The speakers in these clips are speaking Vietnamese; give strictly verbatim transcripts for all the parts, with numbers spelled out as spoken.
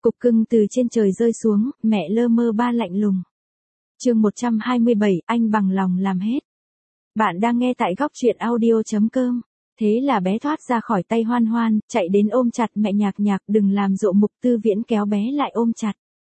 Cục cưng từ trên trời rơi xuống, mẹ lơ mơ ba lạnh lùng. Chương một trăm hai mươi bảy, anh bằng lòng làm hết. Bạn đang nghe tại góc truyện audio chấm com. Thế là bé thoát ra khỏi tay Hoan Hoan, chạy đến ôm chặt mẹ. Nhạc Nhạc đừng làm rộ. Mục Tư Viễn kéo bé lại ôm chặt.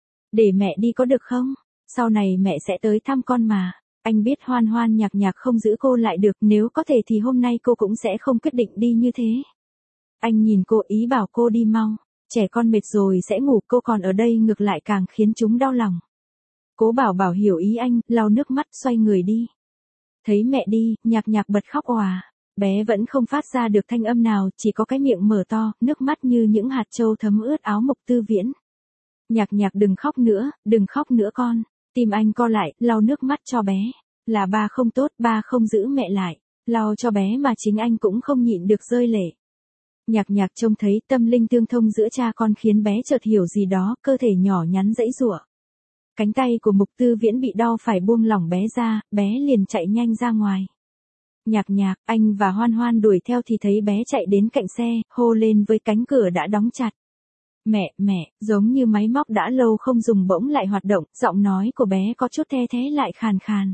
Để mẹ đi có được không? Sau này mẹ sẽ tới thăm con mà. Anh biết Hoan Hoan Nhạc Nhạc không giữ cô lại được, nếu có thể thì hôm nay cô cũng sẽ không quyết định đi như thế. Anh nhìn cô, ý bảo cô đi mau. Trẻ con mệt rồi sẽ ngủ, cô còn ở đây ngược lại càng khiến chúng đau lòng. Cố Bảo Bảo hiểu ý anh, lau nước mắt xoay người đi. Thấy mẹ đi, Nhạc Nhạc bật khóc òa. Bé vẫn không phát ra được thanh âm nào, chỉ có cái miệng mở to, nước mắt như những hạt châu thấm ướt áo Mục Tư Viễn. Nhạc Nhạc đừng khóc nữa, đừng khóc nữa con. Tim anh co lại, lau nước mắt cho bé. Là ba không tốt, ba không giữ mẹ lại. Lau cho bé mà chính anh cũng không nhịn được rơi lệ. Nhạc Nhạc trông thấy tâm linh tương thông giữa cha con khiến bé chợt hiểu gì đó, cơ thể nhỏ nhắn giãy giụa. Cánh tay của Mục Tư Viễn bị đau phải buông lỏng bé ra, bé liền chạy nhanh ra ngoài. Nhạc Nhạc, anh và Hoan Hoan đuổi theo thì thấy bé chạy đến cạnh xe, hô lên với cánh cửa đã đóng chặt. Mẹ, mẹ, giống như máy móc đã lâu không dùng bỗng lại hoạt động, giọng nói của bé có chút the thé lại khàn khàn.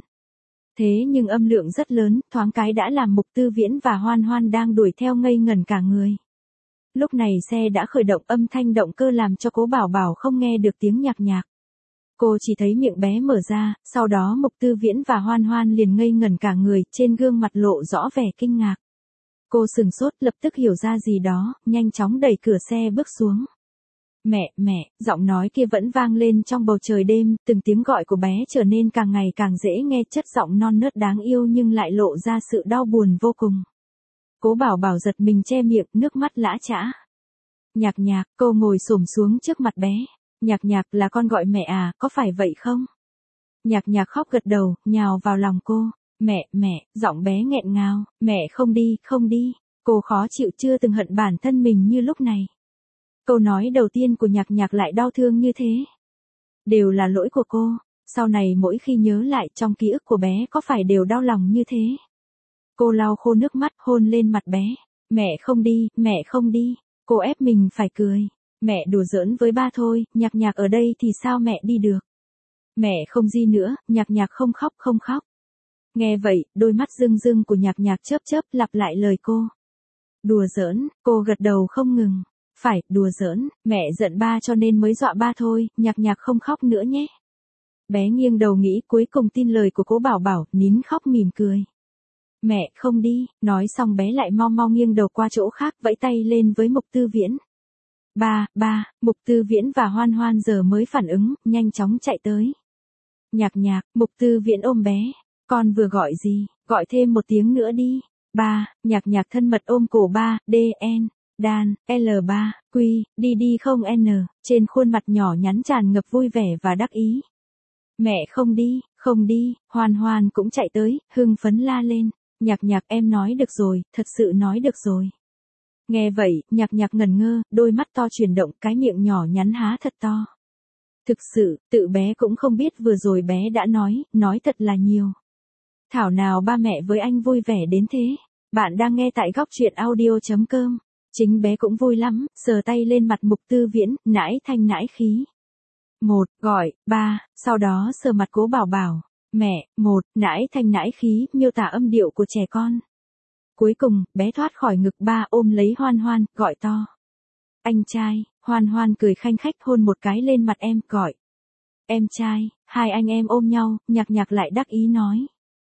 Thế nhưng âm lượng rất lớn, thoáng cái đã làm Mục Tư Viễn và Hoan Hoan đang đuổi theo ngây ngẩn cả người. Lúc này xe đã khởi động, âm thanh động cơ làm cho Cố Bảo Bảo không nghe được tiếng Nhạc Nhạc. Cô chỉ thấy miệng bé mở ra, sau đó Mục Tư Viễn và Hoan Hoan liền ngây ngẩn cả người, trên gương mặt lộ rõ vẻ kinh ngạc. Cô sừng sốt, lập tức hiểu ra gì đó, nhanh chóng đẩy cửa xe bước xuống. Mẹ, mẹ, giọng nói kia vẫn vang lên trong bầu trời đêm, từng tiếng gọi của bé trở nên càng ngày càng dễ nghe, chất giọng non nớt đáng yêu nhưng lại lộ ra sự đau buồn vô cùng. Cố Bảo Bảo giật mình che miệng, nước mắt lã chã. Nhạc Nhạc, cô ngồi xổm xuống trước mặt bé. Nhạc Nhạc, là con gọi mẹ à, có phải vậy không? Nhạc Nhạc khóc gật đầu, nhào vào lòng cô. Mẹ, mẹ, giọng bé nghẹn ngào. Mẹ không đi, không đi. Cô khó chịu, chưa từng hận bản thân mình như lúc này. Câu nói đầu tiên của Nhạc Nhạc lại đau thương như thế. Đều là lỗi của cô. Sau này mỗi khi nhớ lại trong ký ức của bé có phải đều đau lòng như thế. Cô lau khô nước mắt, hôn lên mặt bé. Mẹ không đi, mẹ không đi. Cô ép mình phải cười. Mẹ đùa giỡn với ba thôi, Nhạc Nhạc ở đây thì sao mẹ đi được. Mẹ không gì nữa, Nhạc Nhạc không khóc không khóc. Nghe vậy, đôi mắt rưng rưng của Nhạc Nhạc chớp chớp lặp lại lời cô. Đùa giỡn, cô gật đầu không ngừng. Phải, đùa giỡn, mẹ giận ba cho nên mới dọa ba thôi, Nhạc Nhạc không khóc nữa nhé. Bé nghiêng đầu nghĩ, cuối cùng tin lời của Cố Bảo Bảo, nín khóc mỉm cười. Mẹ không đi, nói xong bé lại mau mau nghiêng đầu qua chỗ khác, vẫy tay lên với Mục Tư Viễn. Ba, ba, Mục Tư Viễn và Hoan Hoan giờ mới phản ứng, nhanh chóng chạy tới. Nhạc Nhạc, Mục Tư Viễn ôm bé. Con vừa gọi gì, gọi thêm một tiếng nữa đi. Ba, Nhạc Nhạc thân mật ôm cổ ba, D, N, Dan, L ba, Q, đi đi không N, trên khuôn mặt nhỏ nhắn tràn ngập vui vẻ và đắc ý. Mẹ không đi, không đi, Hoan Hoan cũng chạy tới, hưng phấn la lên. Nhạc Nhạc em nói được rồi, thật sự nói được rồi. Nghe vậy, Nhạc Nhạc ngẩn ngơ, đôi mắt to chuyển động, cái miệng nhỏ nhắn há thật to. Thực sự, tự bé cũng không biết vừa rồi bé đã nói, nói thật là nhiều. Thảo nào ba mẹ với anh vui vẻ đến thế. Bạn đang nghe tại góc truyện audio chấm com. Chính bé cũng vui lắm, sờ tay lên mặt Mục Tư Viễn, nãi thanh nãi khí. Một, gọi, ba, sau đó sờ mặt Cố Bảo Bảo. Mẹ, một, nãi thanh nãi khí, miêu tả âm điệu của trẻ con. Cuối cùng, bé thoát khỏi ngực ba ôm lấy Hoan Hoan, gọi to. Anh trai, Hoan Hoan cười khanh khách hôn một cái lên mặt em, gọi. Em trai, hai anh em ôm nhau, Nhạc Nhạc lại đắc ý nói.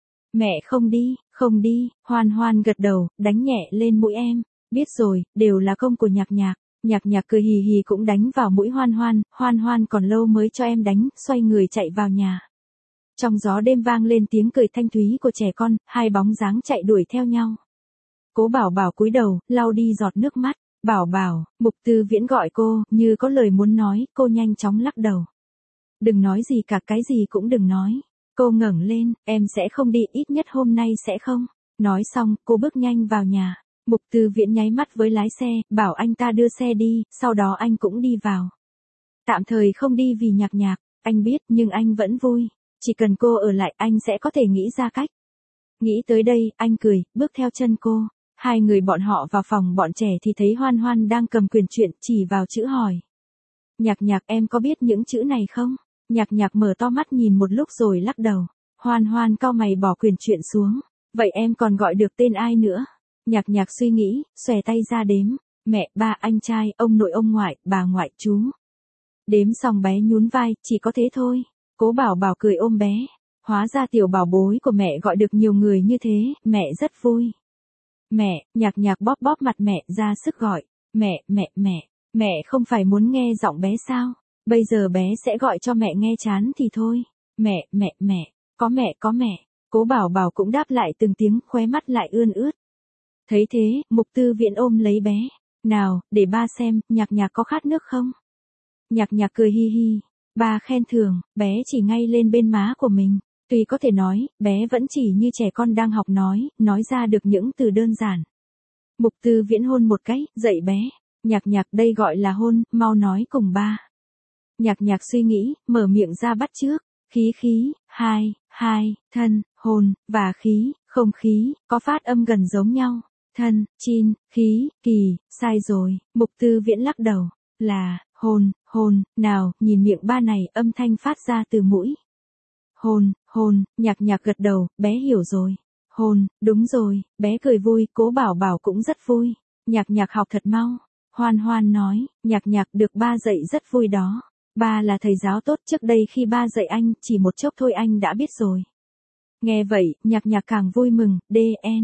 Mẹ không đi, không đi, Hoan Hoan gật đầu, đánh nhẹ lên mũi em. Biết rồi, đều là công của Nhạc Nhạc. Nhạc Nhạc cười hì hì cũng đánh vào mũi Hoan Hoan, Hoan Hoan còn lâu mới cho em đánh, xoay người chạy vào nhà. Trong gió đêm vang lên tiếng cười thanh thúy của trẻ con, hai bóng dáng chạy đuổi theo nhau. Cố Bảo Bảo cúi đầu, lau đi giọt nước mắt. Bảo Bảo, Mục Tư Viễn gọi cô, như có lời muốn nói, cô nhanh chóng lắc đầu. Đừng nói gì cả, cái gì cũng đừng nói. Cô ngẩng lên, em sẽ không đi, ít nhất hôm nay sẽ không. Nói xong, cô bước nhanh vào nhà. Mục Tư Viễn nháy mắt với lái xe, bảo anh ta đưa xe đi, sau đó anh cũng đi vào. Tạm thời không đi vì Nhạc Nhạc, anh biết, nhưng anh vẫn vui. Chỉ cần cô ở lại, anh sẽ có thể nghĩ ra cách. Nghĩ tới đây, anh cười, bước theo chân cô. Hai người bọn họ vào phòng bọn trẻ thì thấy Hoan Hoan đang cầm quyển truyện, chỉ vào chữ hỏi. Nhạc nhạc em có biết những chữ này không? Nhạc nhạc mở to mắt nhìn một lúc rồi lắc đầu. Hoan hoan cau mày bỏ quyển truyện xuống. Vậy em còn gọi được tên ai nữa? Nhạc nhạc suy nghĩ, xòe tay ra đếm. Mẹ, ba, anh trai, ông nội ông ngoại, bà ngoại, chú. Đếm xong bé nhún vai, chỉ có thế thôi. Cố Bảo Bảo cười ôm bé. Hóa ra tiểu bảo bối của mẹ gọi được nhiều người như thế, mẹ rất vui. Mẹ, nhạc nhạc bóp bóp mặt mẹ ra sức gọi. Mẹ, mẹ, mẹ, mẹ không phải muốn nghe giọng bé sao? Bây giờ bé sẽ gọi cho mẹ nghe chán thì thôi. Mẹ, mẹ, mẹ, có mẹ, có mẹ. Cố Bảo Bảo cũng đáp lại từng tiếng, khóe mắt lại ươn ướt. Thấy thế, Mục Tư Viễn ôm lấy bé. Nào, để ba xem, nhạc nhạc có khát nước không? Nhạc nhạc cười hi hi. Ba khen thường, bé chỉ ngay lên bên má của mình. Tuy có thể nói, bé vẫn chỉ như trẻ con đang học nói, nói ra được những từ đơn giản. Mục Tư Viễn hôn một cái, dậy bé. Nhạc nhạc đây gọi là hôn, mau nói cùng ba. Nhạc nhạc suy nghĩ, mở miệng ra bắt chước. Khí khí, hai, hai, thân, hồn, và khí, không khí, có phát âm gần giống nhau. Thân, chin, khí, kỳ, sai rồi. Mục Tư Viễn lắc đầu. Là, hồn, hồn, nào, nhìn miệng ba này, âm thanh phát ra từ mũi. Hồn, hồn, nhạc nhạc gật đầu, bé hiểu rồi. Hồn, đúng rồi, bé cười vui, Cố Bảo Bảo cũng rất vui. Nhạc nhạc học thật mau. Hoan hoan nói, nhạc nhạc được ba dạy rất vui đó. Ba là thầy giáo tốt, trước đây khi ba dạy anh, chỉ một chốc thôi anh đã biết rồi. Nghe vậy, nhạc nhạc càng vui mừng, D N.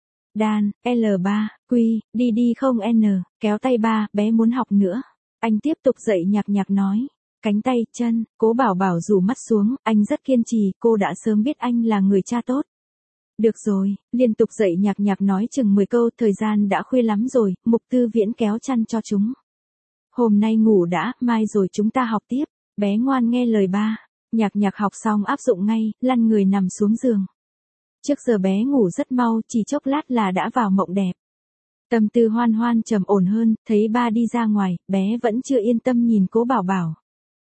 Đan, L ba, Quy, đi đi không N, kéo tay ba, bé muốn học nữa. Anh tiếp tục dạy nhạc nhạc nói. Cánh tay, chân, Cố Bảo Bảo rủ mắt xuống, anh rất kiên trì, cô đã sớm biết anh là người cha tốt. Được rồi, liên tục dạy nhạc nhạc nói chừng mười câu, thời gian đã khuya lắm rồi, Mục Tư Viễn kéo chăn cho chúng. Hôm nay ngủ đã, mai rồi chúng ta học tiếp, bé ngoan nghe lời ba. Nhạc nhạc học xong áp dụng ngay, lăn người nằm xuống giường. Trước giờ bé ngủ rất mau, chỉ chốc lát là đã vào mộng đẹp. Tâm tư hoan hoan trầm ổn hơn, thấy ba đi ra ngoài, bé vẫn chưa yên tâm nhìn Cố Bảo Bảo.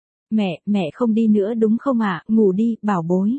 Mẹ, mẹ không đi nữa đúng không ạ, à? Ngủ đi, bảo bối.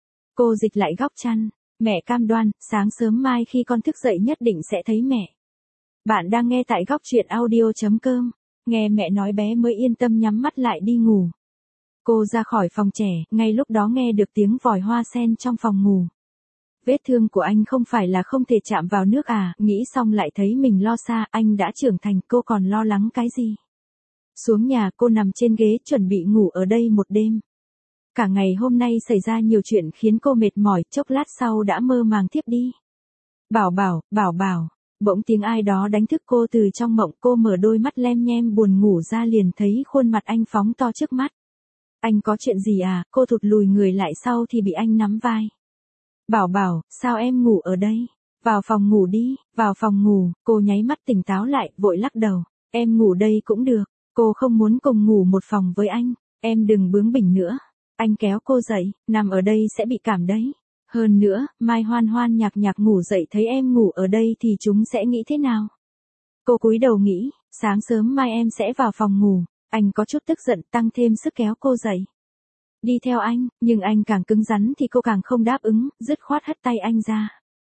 Cô dịch lại góc chăn. Mẹ cam đoan, sáng sớm mai khi con thức dậy nhất định sẽ thấy mẹ. Bạn đang nghe tại góc truyện audio.com. Nghe mẹ nói bé mới yên tâm nhắm mắt lại đi ngủ. Cô ra khỏi phòng trẻ, ngay lúc đó nghe được tiếng vòi hoa sen trong phòng ngủ. Vết thương của anh không phải là không thể chạm vào nước à, nghĩ xong lại thấy mình lo xa, anh đã trưởng thành, cô còn lo lắng cái gì. Xuống nhà cô nằm trên ghế chuẩn bị ngủ ở đây một đêm. Cả ngày hôm nay xảy ra nhiều chuyện khiến cô mệt mỏi, chốc lát sau đã mơ màng thiếp đi. Bảo Bảo, Bảo Bảo, bỗng tiếng ai đó đánh thức cô từ trong mộng, cô mở đôi mắt lem nhem buồn ngủ ra liền thấy khuôn mặt anh phóng to trước mắt. Anh có chuyện gì à, cô thụt lùi người lại sau thì bị anh nắm vai. Bảo Bảo, sao em ngủ ở đây? Vào phòng ngủ đi, vào phòng ngủ, cô nháy mắt tỉnh táo lại, vội lắc đầu. Em ngủ đây cũng được, cô không muốn cùng ngủ một phòng với anh, em đừng bướng bỉnh nữa. Anh kéo cô dậy, nằm ở đây sẽ bị cảm đấy. Hơn nữa, mai hoan hoan nhạc nhạc ngủ dậy thấy em ngủ ở đây thì chúng sẽ nghĩ thế nào? Cô cúi đầu nghĩ, sáng sớm mai em sẽ vào phòng ngủ. Anh có chút tức giận tăng thêm sức kéo cô dậy. Đi theo anh, nhưng anh càng cứng rắn thì cô càng không đáp ứng, dứt khoát hất tay anh ra.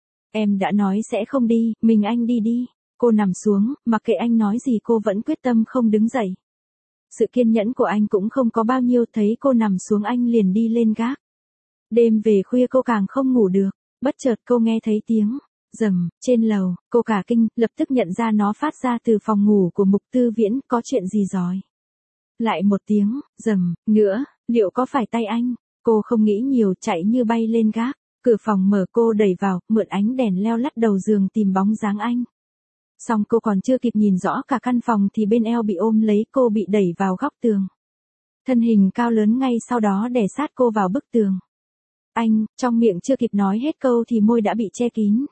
Em đã nói sẽ không đi, mình anh đi đi. Cô nằm xuống, mặc kệ anh nói gì cô vẫn quyết tâm không đứng dậy. Sự kiên nhẫn của anh cũng không có bao nhiêu, thấy cô nằm xuống anh liền đi lên gác. Đêm về khuya cô càng không ngủ được, bất chợt cô nghe thấy tiếng rầm trên lầu, cô cả kinh, lập tức nhận ra nó phát ra từ phòng ngủ của Mục Tư Viễn, có chuyện gì rồi. Lại một tiếng rầm nữa, liệu có phải tay anh? Cô không nghĩ nhiều, chạy như bay lên gác, cửa phòng mở cô đẩy vào, mượn ánh đèn leo lắt đầu giường tìm bóng dáng anh. Xong cô còn chưa kịp nhìn rõ cả căn phòng thì bên eo bị ôm lấy, cô bị đẩy vào góc tường. Thân hình cao lớn ngay sau đó đè sát cô vào bức tường. Anh, trong miệng chưa kịp nói hết câu thì môi đã bị che kín.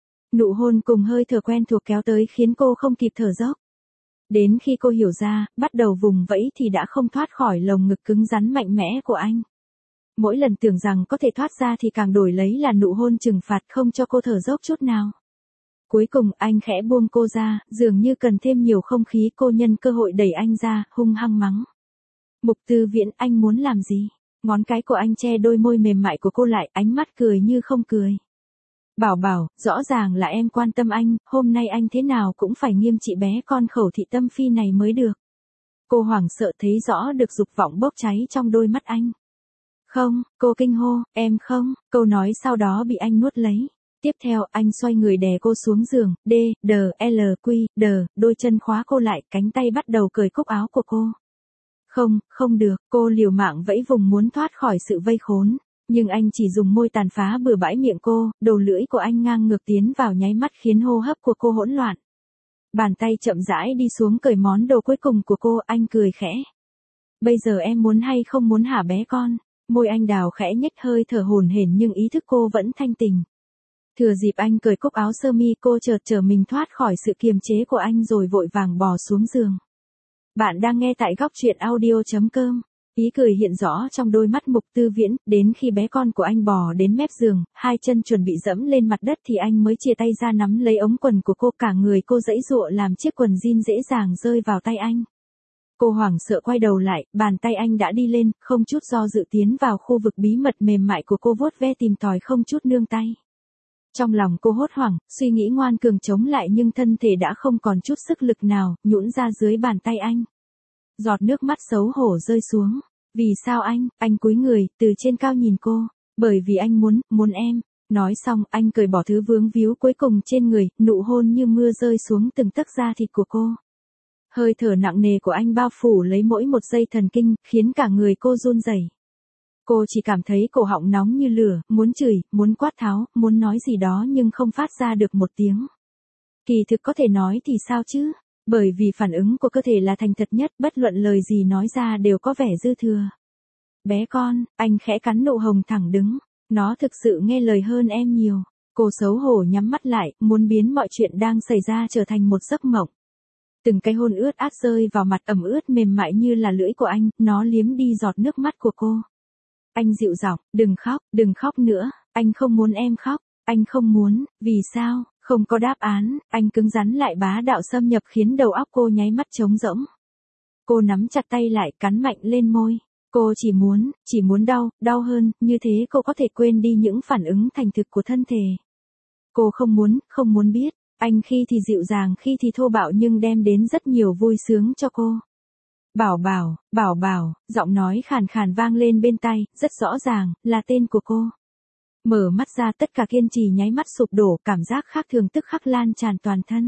Nụ hôn cùng hơi thở quen thuộc kéo tới khiến cô không kịp thở dốc. Đến khi cô hiểu ra, bắt đầu vùng vẫy thì đã không thoát khỏi lồng ngực cứng rắn mạnh mẽ của anh. Mỗi lần tưởng rằng có thể thoát ra thì càng đổi lấy là nụ hôn trừng phạt không cho cô thở dốc chút nào. Cuối cùng anh khẽ buông cô ra, dường như cần thêm nhiều không khí, cô nhân cơ hội đẩy anh ra, hung hăng mắng. Mục Tư Viễn, anh muốn làm gì? Ngón cái của anh che đôi môi mềm mại của cô lại, ánh mắt cười như không cười. Bảo Bảo, rõ ràng là em quan tâm anh, hôm nay anh thế nào cũng phải nghiêm trị bé con khẩu thị tâm phi này mới được. Cô hoảng sợ thấy rõ được dục vọng bốc cháy trong đôi mắt anh. Không, cô kinh hô, em không, câu nói sau đó bị anh nuốt lấy. Tiếp theo anh xoay người đè cô xuống giường, D, D, L, Q, D, đôi chân khóa cô lại, cánh tay bắt đầu cởi cúc áo của cô. Không, không được, cô liều mạng vẫy vùng muốn thoát khỏi sự vây khốn. Nhưng anh chỉ dùng môi tàn phá bừa bãi miệng cô, đầu lưỡi của anh ngang ngược tiến vào nháy mắt khiến hô hấp của cô hỗn loạn. Bàn tay chậm rãi đi xuống cởi món đồ cuối cùng của cô, anh cười khẽ. Bây giờ em muốn hay không muốn hả bé con? Môi anh đào khẽ nhếch hơi thở hổn hển nhưng ý thức cô vẫn thanh tình. Thừa dịp anh cởi cúc áo sơ mi cô chợt trở mình thoát khỏi sự kiềm chế của anh rồi vội vàng bò xuống giường. Bạn đang nghe tại góc truyện audio.com. Ý cười hiện rõ trong đôi mắt Mục Tư Viễn, đến khi bé con của anh bò đến mép giường, hai chân chuẩn bị dẫm lên mặt đất thì anh mới chia tay ra nắm lấy ống quần của cô, cả người cô giãy giụa làm chiếc quần jean dễ dàng rơi vào tay anh. Cô hoảng sợ quay đầu lại, bàn tay anh đã đi lên, không chút do dự tiến vào khu vực bí mật mềm mại của cô vuốt ve tìm tòi không chút nương tay. Trong lòng cô hốt hoảng, suy nghĩ ngoan cường chống lại nhưng thân thể đã không còn chút sức lực nào, nhũn ra dưới bàn tay anh. Giọt nước mắt xấu hổ rơi xuống. Vì sao anh, anh cúi người, từ trên cao nhìn cô. Bởi vì anh muốn, muốn em. Nói xong, anh cởi bỏ thứ vướng víu cuối cùng trên người, nụ hôn như mưa rơi xuống từng tấc da thịt của cô. Hơi thở nặng nề của anh bao phủ lấy mỗi một giây thần kinh, khiến cả người cô run rẩy. Cô chỉ cảm thấy cổ họng nóng như lửa, muốn chửi, muốn quát tháo, muốn nói gì đó nhưng không phát ra được một tiếng. Kỳ thực có thể nói thì sao chứ? Bởi vì phản ứng của cơ thể là thành thật nhất, bất luận lời gì nói ra đều có vẻ dư thừa. Bé con, anh khẽ cắn nụ hồng thẳng đứng. Nó thực sự nghe lời hơn em nhiều. Cô xấu hổ nhắm mắt lại, muốn biến mọi chuyện đang xảy ra trở thành một giấc mộng. Từng cái hôn ướt át rơi vào mặt ẩm ướt mềm mại như là lưỡi của anh, nó liếm đi giọt nước mắt của cô. Anh dịu giọng, đừng khóc, đừng khóc nữa, anh không muốn em khóc, anh không muốn, vì sao, không có đáp án, anh cứng rắn lại bá đạo xâm nhập khiến đầu óc cô nháy mắt trống rỗng. Cô nắm chặt tay lại, cắn mạnh lên môi, cô chỉ muốn, chỉ muốn đau, đau hơn, như thế cô có thể quên đi những phản ứng thành thực của thân thể. Cô không muốn, không muốn biết, anh khi thì dịu dàng khi thì thô bạo nhưng đem đến rất nhiều vui sướng cho cô. Bảo bảo, bảo bảo, giọng nói khàn khàn vang lên bên tai, rất rõ ràng, là tên của cô. Mở mắt ra tất cả kiên trì nháy mắt sụp đổ, cảm giác khác thường tức khắc lan tràn toàn thân.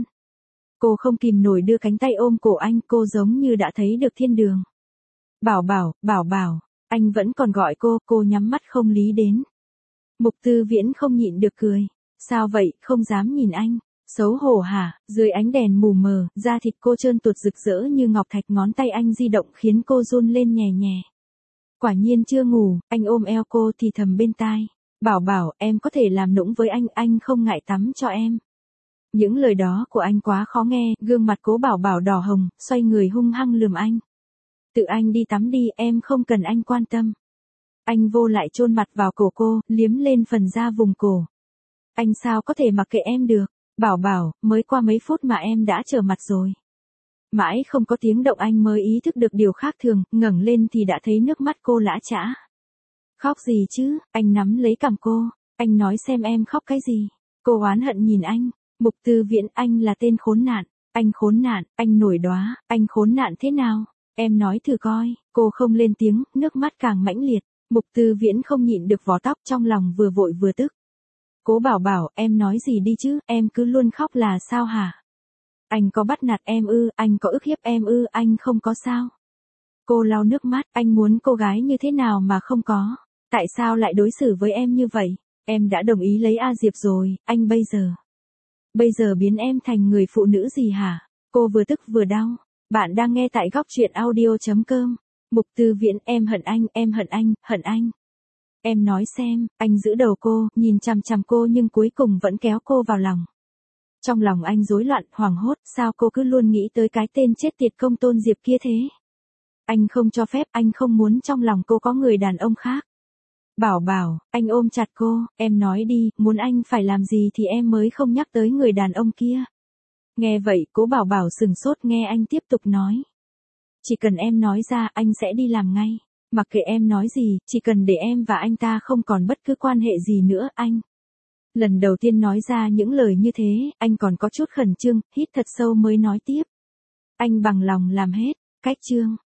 Cô không kìm nổi đưa cánh tay ôm cổ anh, cô giống như đã thấy được thiên đường. Bảo bảo, bảo bảo, anh vẫn còn gọi cô, cô nhắm mắt không lý đến. Mục Tư Viễn không nhịn được cười. Sao vậy, không dám nhìn anh. Xấu hổ hả, dưới ánh đèn mù mờ, da thịt cô trơn tuột rực rỡ như ngọc thạch, ngón tay anh di động khiến cô run lên nhè nhè. Quả nhiên chưa ngủ, anh ôm eo cô thì thầm bên tai. Bảo bảo, em có thể làm nũng với anh, anh không ngại tắm cho em. Những lời đó của anh quá khó nghe, gương mặt Cố Bảo Bảo đỏ hồng, xoay người hung hăng lườm anh. Tự anh đi tắm đi, em không cần anh quan tâm. Anh vô lại chôn mặt vào cổ cô, liếm lên phần da vùng cổ. Anh sao có thể mặc kệ em được. Bảo bảo, mới qua mấy phút mà em đã trở mặt rồi. Mãi không có tiếng động anh mới ý thức được điều khác thường, ngẩng lên thì đã thấy nước mắt cô lã chã. Khóc gì chứ, anh nắm lấy cằm cô, anh nói xem em khóc cái gì. Cô oán hận nhìn anh, Mục Tư Viễn, anh là tên khốn nạn, anh khốn nạn, anh nổi đóa, anh khốn nạn thế nào, em nói thử coi. Cô không lên tiếng, nước mắt càng mãnh liệt, Mục Tư Viễn không nhịn được vò tóc trong lòng vừa vội vừa tức. Cố Bảo Bảo, em nói gì đi chứ, em cứ luôn khóc là sao hả? Anh có bắt nạt em ư, anh có ức hiếp em ư, anh không có sao? Cô lau nước mắt, anh muốn cô gái như thế nào mà không có? Tại sao lại đối xử với em như vậy? Em đã đồng ý lấy A Diệp rồi, anh bây giờ. Bây giờ biến em thành người phụ nữ gì hả? Cô vừa tức vừa đau. Bạn đang nghe tại góc truyện audio.com. Mục Tư Viễn, em hận anh, em hận anh, hận anh. Em nói xem, anh giữ đầu cô, nhìn chằm chằm cô nhưng cuối cùng vẫn kéo cô vào lòng. Trong lòng anh rối loạn, hoảng hốt, sao cô cứ luôn nghĩ tới cái tên chết tiệt Công Tôn Diệp kia thế? Anh không cho phép, anh không muốn trong lòng cô có người đàn ông khác. Bảo bảo, anh ôm chặt cô, em nói đi, muốn anh phải làm gì thì em mới không nhắc tới người đàn ông kia. Nghe vậy, Cố Bảo Bảo sừng sốt nghe anh tiếp tục nói. Chỉ cần em nói ra, anh sẽ đi làm ngay. Mặc kệ em nói gì, chỉ cần để em và anh ta không còn bất cứ quan hệ gì nữa, anh. Lần đầu tiên nói ra những lời như thế, anh còn có chút khẩn trương, hít thật sâu mới nói tiếp. Anh bằng lòng làm hết, cách chương.